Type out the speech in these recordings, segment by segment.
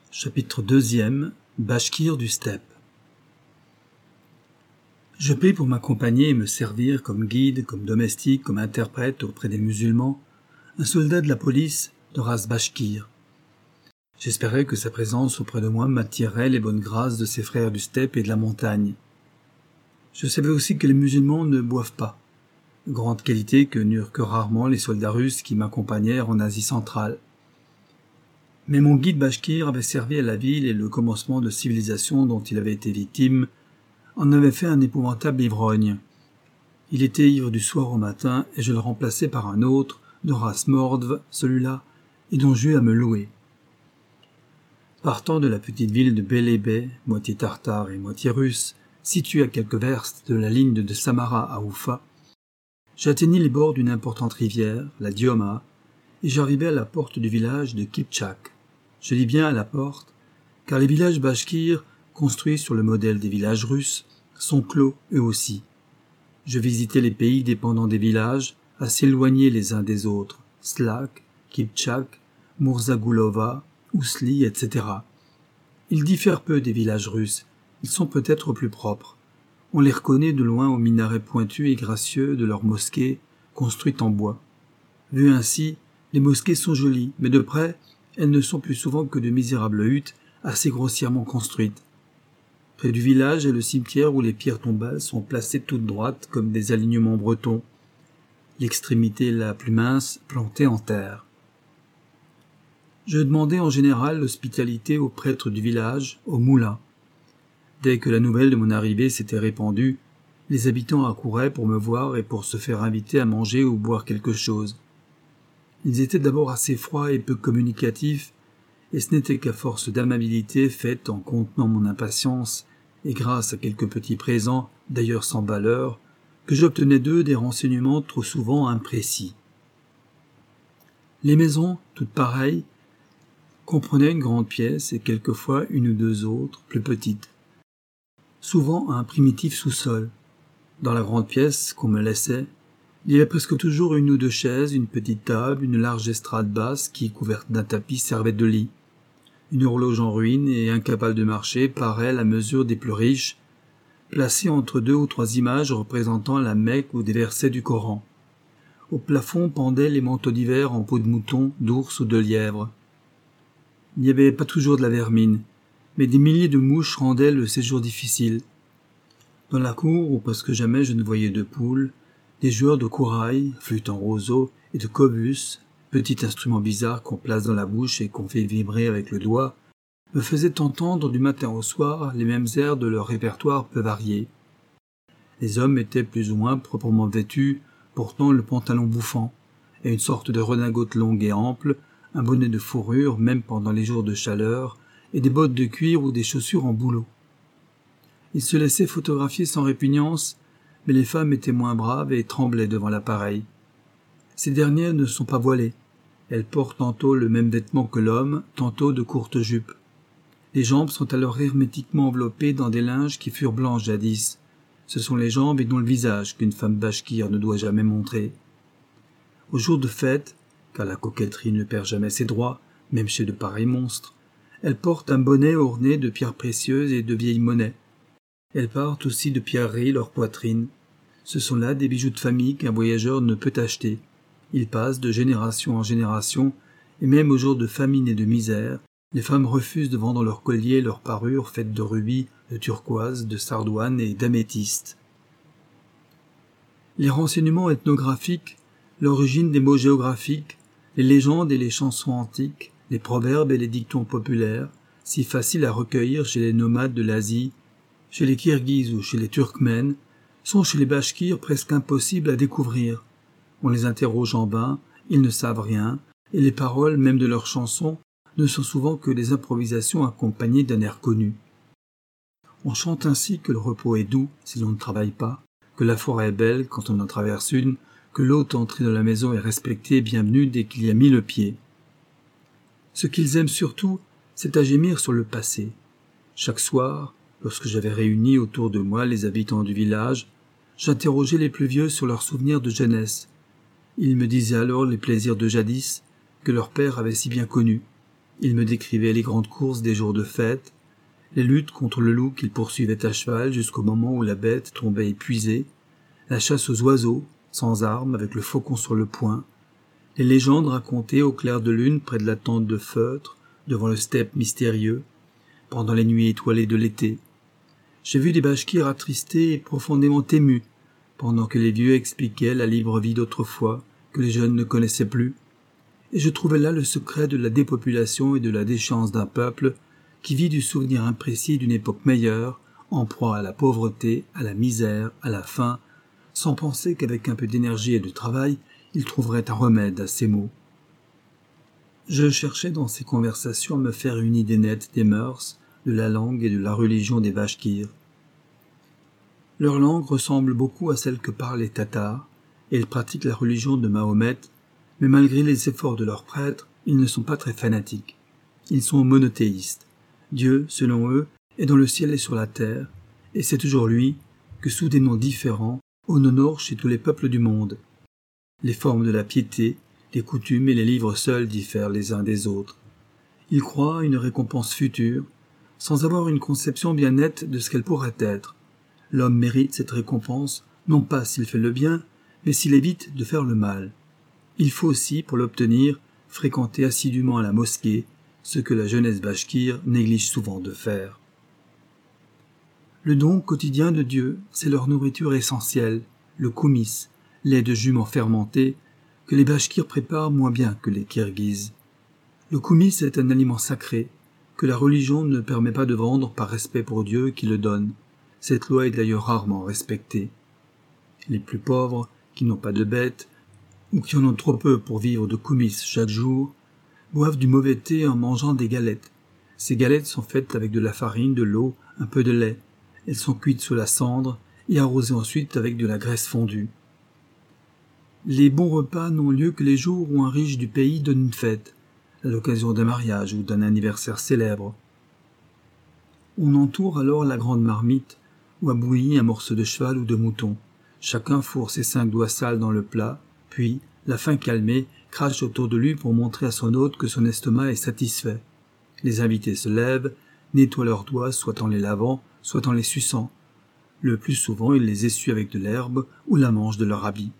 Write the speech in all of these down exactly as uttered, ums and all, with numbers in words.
Chapitre deuxième. Bachkir du steppe. Je pris pour m'accompagner et me servir comme guide, comme domestique, comme interprète auprès des musulmans, un soldat de la police de race bachkir. J'espérais que sa présence auprès de moi m'attirerait les bonnes grâces de ses frères du steppe et de la montagne. Je savais aussi que les musulmans ne boivent pas, grande qualité que n'eurent que rarement les soldats russes qui m'accompagnèrent en Asie centrale. Mais mon guide bachkir avait servi à la ville et le commencement de civilisation dont il avait été victime en avait fait un épouvantable ivrogne. Il était ivre du soir au matin et je le remplaçais par un autre, de race mordve, celui-là, et dont j'eus à me louer. Partant de la petite ville de Bélébé, moitié tartare et moitié russe, située à quelques verstes de la ligne de Samara à Oufa, j'atteignis les bords d'une importante rivière, la Dioma, et j'arrivai à la porte du village de Kipchak. Je dis bien à la porte, car les villages bachkirs, construits sur le modèle des villages russes, sont clos eux aussi. Je visitai les pays dépendant des villages, assez éloignés les uns des autres, Slak, Kipchak, Murzagulova, Ousli, et cetera. Ils diffèrent peu des villages russes, ils sont peut-être plus propres. On les reconnaît de loin aux minarets pointus et gracieux de leurs mosquées, construites en bois. Vues ainsi, les mosquées sont jolies, mais de près, elles ne sont plus souvent que de misérables huttes assez grossièrement construites. Près du village est le cimetière où les pierres tombales sont placées toutes droites comme des alignements bretons, l'extrémité la plus mince plantée en terre. Je demandais en général l'hospitalité aux prêtres du village, aux moulins. Dès que la nouvelle de mon arrivée s'était répandue, les habitants accouraient pour me voir et pour se faire inviter à manger ou boire quelque chose. Ils étaient d'abord assez froids et peu communicatifs, et ce n'était qu'à force d'amabilité faite en contenant mon impatience, et grâce à quelques petits présents, d'ailleurs sans valeur, que j'obtenais d'eux des renseignements trop souvent imprécis. Les maisons, toutes pareilles, comprenaient une grande pièce et quelquefois une ou deux autres, plus petites. Souvent un primitif sous-sol. Dans la grande pièce qu'on me laissait, il y avait presque toujours une ou deux chaises, une petite table, une large estrade basse qui, couverte d'un tapis, servait de lit. Une horloge en ruine et incapable de marcher, pareille à la mesure des plus riches, placée entre deux ou trois images représentant la Mecque ou des versets du Coran. Au plafond pendaient les manteaux d'hiver en peau de mouton, d'ours ou de lièvre. Il n'y avait pas toujours de la vermine, mais des milliers de mouches rendaient le séjour difficile. Dans la cour, où presque jamais je ne voyais de poules, des joueurs de courail, flûte en roseau, et de cobus, petit instrument bizarre qu'on place dans la bouche et qu'on fait vibrer avec le doigt, me faisaient entendre du matin au soir les mêmes airs de leur répertoire peu varié. Les hommes étaient plus ou moins proprement vêtus, portant le pantalon bouffant, et une sorte de redingote longue et ample, un bonnet de fourrure même pendant les jours de chaleur, et des bottes de cuir ou des chaussures en bouleau. Ils se laissaient photographier sans répugnance, mais les femmes étaient moins braves et tremblaient devant l'appareil. Ces dernières ne sont pas voilées. Elles portent tantôt le même vêtement que l'homme, tantôt de courtes jupes. Les jambes sont alors hermétiquement enveloppées dans des linges qui furent blancs jadis. Ce sont les jambes et non le visage qu'une femme bachkir ne doit jamais montrer. Au jour de fête, car la coquetterie ne perd jamais ses droits, même chez de pareils monstres, elles portent un bonnet orné de pierres précieuses et de vieilles monnaies. Elles portent aussi de pierreries leur poitrine. Ce sont là des bijoux de famille qu'un voyageur ne peut acheter. Ils passent de génération en génération, et même aux jours de famine et de misère, les femmes refusent de vendre leurs colliers et leurs parures faites de rubis, de turquoise, de sardoine et d'améthyste. Les renseignements ethnographiques, l'origine des mots géographiques, les légendes et les chansons antiques, les proverbes et les dictons populaires, si faciles à recueillir chez les nomades de l'Asie, chez les Kirghizes ou chez les Turkmènes, sont chez les Bachkirs presque impossibles à découvrir. On les interroge en vain, ils ne savent rien, et les paroles même de leurs chansons ne sont souvent que des improvisations accompagnées d'un air connu. On chante ainsi que le repos est doux si l'on ne travaille pas, que la forêt est belle quand on en traverse une, que l'hôte entré dans la maison est respecté et bienvenu dès qu'il y a mis le pied. Ce qu'ils aiment surtout, c'est à gémir sur le passé. Chaque soir, lorsque j'avais réuni autour de moi les habitants du village, j'interrogeais les plus vieux sur leurs souvenirs de jeunesse. Ils me disaient alors les plaisirs de jadis que leur père avait si bien connus. Il me décrivait les grandes courses des jours de fête, les luttes contre le loup qu'il poursuivait à cheval jusqu'au moment où la bête tombait épuisée, la chasse aux oiseaux, sans armes, avec le faucon sur le poing, les légendes racontées au clair de lune près de la tente de feutre, devant le steppe mystérieux, pendant les nuits étoilées de l'été. J'ai vu des bachkirs attristés et profondément émus, pendant que les vieux expliquaient la libre vie d'autrefois, que les jeunes ne connaissaient plus, et je trouvais là le secret de la dépopulation et de la déchéance d'un peuple qui vit du souvenir imprécis d'une époque meilleure, en proie à la pauvreté, à la misère, à la faim, sans penser qu'avec un peu d'énergie et de travail, il trouverait un remède à ces maux. Je cherchais dans ces conversations à me faire une idée nette des mœurs, de la langue et de la religion des Bachkirs. Leur langue ressemble beaucoup à celle que parlent les Tatars, et ils pratiquent la religion de Mahomet, mais malgré les efforts de leurs prêtres, ils ne sont pas très fanatiques. Ils sont monothéistes. Dieu, selon eux, est dans le ciel et sur la terre, et c'est toujours lui que, sous des noms différents, on honore chez tous les peuples du monde. Les formes de la piété, les coutumes et les livres seuls diffèrent les uns des autres. Ils croient à une récompense future, sans avoir une conception bien nette de ce qu'elle pourrait être. L'homme mérite cette récompense, non pas s'il fait le bien, mais s'il évite de faire le mal. Il faut aussi, pour l'obtenir, fréquenter assidûment à la mosquée, ce que la jeunesse bachkire néglige souvent de faire. Le don quotidien de Dieu, c'est leur nourriture essentielle, le koumis, lait de jument fermenté, que les bachkirs préparent moins bien que les kirghizes. Le koumis est un aliment sacré, que la religion ne permet pas de vendre par respect pour Dieu qui le donne. Cette loi est d'ailleurs rarement respectée. Les plus pauvres, qui n'ont pas de bêtes, ou qui en ont trop peu pour vivre de koumis chaque jour, boivent du mauvais thé en mangeant des galettes. Ces galettes sont faites avec de la farine, de l'eau, un peu de lait. Elles sont cuites sous la cendre et arrosées ensuite avec de la graisse fondue. Les bons repas n'ont lieu que les jours où un riche du pays donne une fête, à l'occasion d'un mariage ou d'un anniversaire célèbre. On entoure alors la grande marmite, où a bouilli un morceau de cheval ou de mouton. Chacun fourre ses cinq doigts sales dans le plat, puis, la faim calmée, crache autour de lui pour montrer à son hôte que son estomac est satisfait. Les invités se lèvent, nettoient leurs doigts, soit en les lavant, soit en les suçant. Le plus souvent, ils les essuient avec de l'herbe ou la manche de leur habit.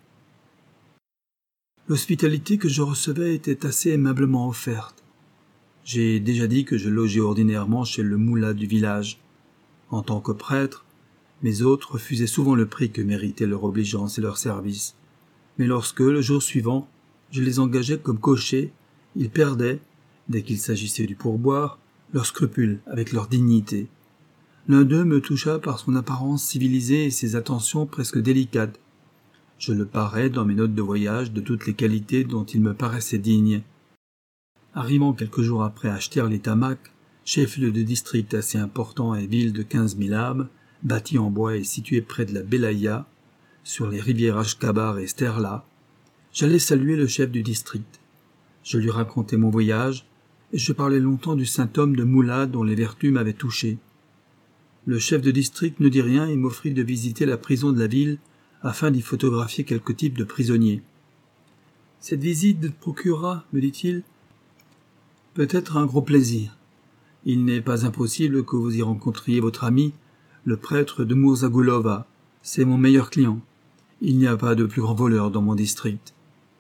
L'hospitalité que je recevais était assez aimablement offerte. J'ai déjà dit que je logeais ordinairement chez le moullah du village. En tant que prêtre, mes hôtes refusaient souvent le prix que méritaient leur obligeance et leur service. Mais lorsque, le jour suivant, je les engageais comme cochers, ils perdaient, dès qu'il s'agissait du pourboire, leurs scrupules avec leur dignité. L'un d'eux me toucha par son apparence civilisée et ses attentions presque délicates. Je le parais dans mes notes de voyage de toutes les qualités dont il me paraissait digne. Arrivant quelques jours après à Shtir-les-Tamak, chef-lieu de district assez important et ville de quinze mille âmes, bâti en bois et situé près de la Belaya, sur les rivières Ashkabar et Sterla, j'allais saluer le chef du district. Je lui racontais mon voyage, et je parlais longtemps du saint homme de Moula dont les vertus m'avaient touché. Le chef de district ne dit rien et m'offrit de visiter la prison de la ville afin d'y photographier quelques types de prisonniers. « Cette visite te procurera, me dit-il, peut-être un gros plaisir. Il n'est pas impossible que vous y rencontriez votre ami, le prêtre de Murzagulova. C'est mon meilleur client. Il n'y a pas de plus grand voleur dans mon district. »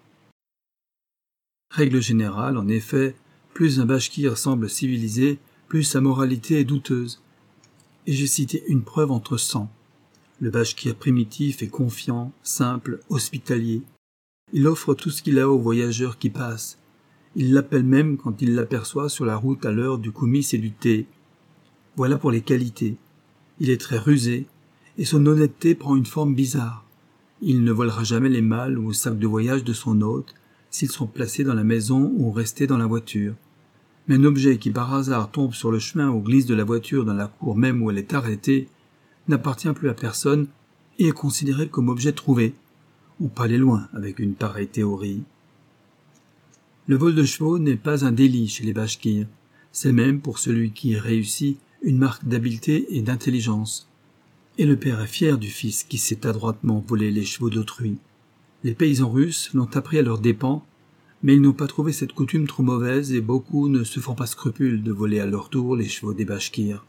Règle générale, en effet, plus un bachkir semble civilisé, plus sa moralité est douteuse. Et j'ai cité une preuve entre cent. Le bachkir primitif est confiant, simple, hospitalier. Il offre tout ce qu'il a aux voyageurs qui passent. Il l'appelle même quand il l'aperçoit sur la route à l'heure du koumis et du thé. Voilà pour les qualités. Il est très rusé, et son honnêteté prend une forme bizarre. Il ne volera jamais les malles ou sacs de voyage de son hôte, s'ils sont placés dans la maison ou restés dans la voiture. Mais un objet qui par hasard tombe sur le chemin ou glisse de la voiture dans la cour même où elle est arrêtée n'appartient plus à personne et est considéré comme objet trouvé. On peut aller loin avec une pareille théorie. Le vol de chevaux n'est pas un délit chez les bachkirs. C'est même, pour celui qui y réussit, une marque d'habileté et d'intelligence. Et le père est fier du fils qui sait adroitement voler les chevaux d'autrui. Les paysans russes l'ont appris à leurs dépens, mais ils n'ont pas trouvé cette coutume trop mauvaise et beaucoup ne se font pas scrupule de voler à leur tour les chevaux des Bachkirs.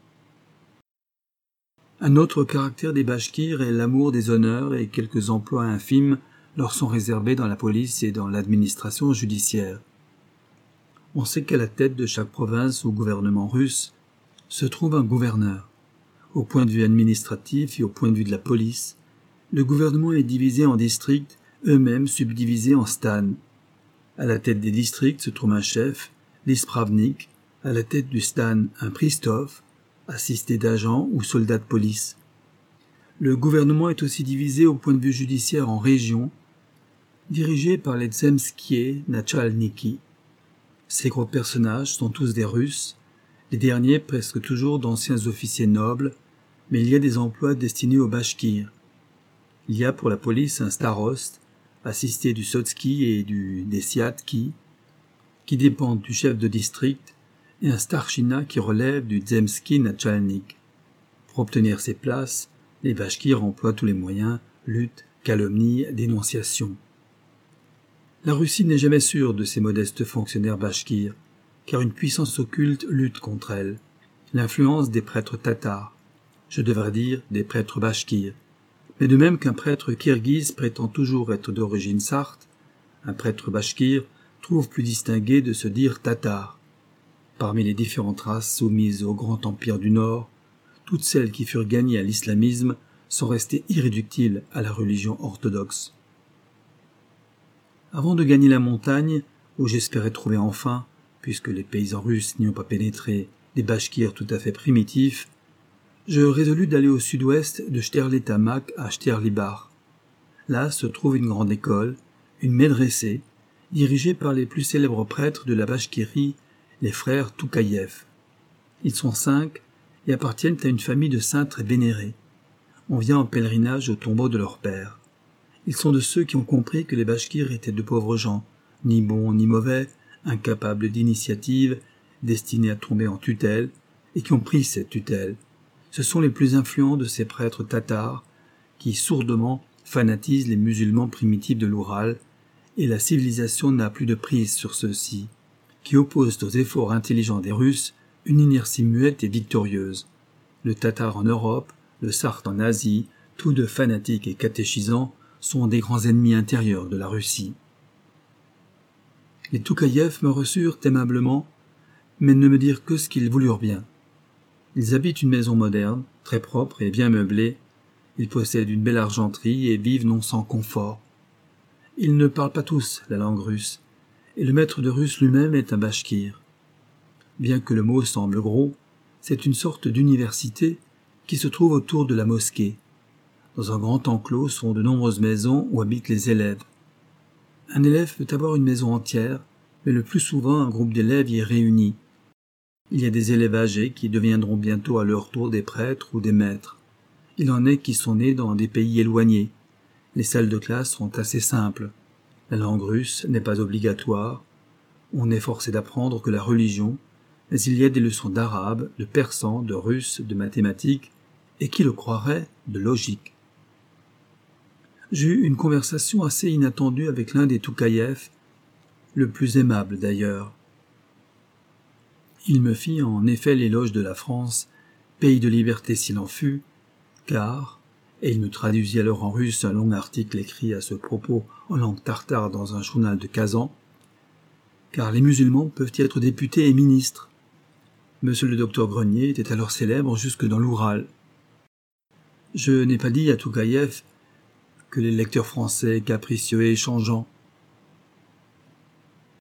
Un autre caractère des Bachkirs est l'amour des honneurs et quelques emplois infimes leur sont réservés dans la police et dans l'administration judiciaire. On sait qu'à la tête de chaque province ou gouvernement russe se trouve un gouverneur. Au point de vue administratif et au point de vue de la police, le gouvernement est divisé en districts, eux-mêmes subdivisés en stans. À la tête des districts se trouve un chef, l'ispravnik, à la tête du stan un pristov, assisté d'agents ou soldats de police. Le gouvernement est aussi divisé au point de vue judiciaire en régions, dirigées par les zemskié nachalniki. Ces gros personnages sont tous des Russes, les derniers presque toujours d'anciens officiers nobles, mais il y a des emplois destinés aux Bachkirs. Il y a pour la police un starost, assisté du Sotsky et du Desiatki, qui dépendent du chef de district, et un starchina qui relève du Zemski Nachalnik. Pour obtenir ces places, les Bachkirs emploient tous les moyens, lutte, calomnie, dénonciation. La Russie n'est jamais sûre de ces modestes fonctionnaires bachkirs, car une puissance occulte lutte contre elle. L'influence des prêtres tatars, je devrais dire des prêtres bachkirs, mais de même qu'un prêtre kirghize prétend toujours être d'origine sarthe, un prêtre bachkir trouve plus distingué de se dire tatar. Parmi les différentes races soumises au grand empire du Nord, toutes celles qui furent gagnées à l'islamisme sont restées irréductibles à la religion orthodoxe. Avant de gagner la montagne, où j'espérais trouver enfin, puisque les paysans russes n'y ont pas pénétré, des bachkirs tout à fait primitifs, je résolus d'aller au sud-ouest de Sterlitamak à Sterlibar. Là se trouve une grande école, une médressée, dirigée par les plus célèbres prêtres de la Bachkirie, les frères Toukaïev. Ils sont cinq et appartiennent à une famille de saints très vénérés. On vient en pèlerinage au tombeau de leur père. Ils sont de ceux qui ont compris que les Bachkirs étaient de pauvres gens, ni bons ni mauvais, incapables d'initiative, destinés à tomber en tutelle, et qui ont pris cette tutelle. Ce sont les plus influents de ces prêtres tatars, qui sourdement fanatisent les musulmans primitifs de l'Oural, et la civilisation n'a plus de prise sur ceux-ci, qui opposent aux efforts intelligents des Russes une inertie muette et victorieuse. Le tatar en Europe, le sarthe en Asie, tous deux fanatiques et catéchisants, sont des grands ennemis intérieurs de la Russie. Les Toukaïev me reçurent aimablement, mais ne me dirent que ce qu'ils voulurent bien. Ils habitent une maison moderne, très propre et bien meublée. Ils possèdent une belle argenterie et vivent non sans confort. Ils ne parlent pas tous la langue russe, et le maître de russe lui-même est un bachkir. Bien que le mot semble gros, c'est une sorte d'université qui se trouve autour de la mosquée. Dans un grand enclos sont de nombreuses maisons où habitent les élèves. Un élève peut avoir une maison entière, mais le plus souvent un groupe d'élèves y est réuni. Il y a des élèves âgés qui deviendront bientôt à leur tour des prêtres ou des maîtres. Il en est qui sont nés dans des pays éloignés. Les salles de classe sont assez simples. La langue russe n'est pas obligatoire. On est forcé d'apprendre que la religion, mais il y a des leçons d'arabe, de persan, de russe, de mathématiques, et qui le croirait, de logique. J'ai eu une conversation assez inattendue avec l'un des Toukaïev, le plus aimable d'ailleurs. Il me fit en effet l'éloge de la France, pays de liberté s'il en fut, car, et il me traduisit alors en russe un long article écrit à ce propos en langue tartare dans un journal de Kazan, car les musulmans peuvent y être députés et ministres. Monsieur le docteur Grenier était alors célèbre jusque dans l'Oural. Je n'ai pas dit à Toukaïev que les lecteurs français, capricieux et changeants,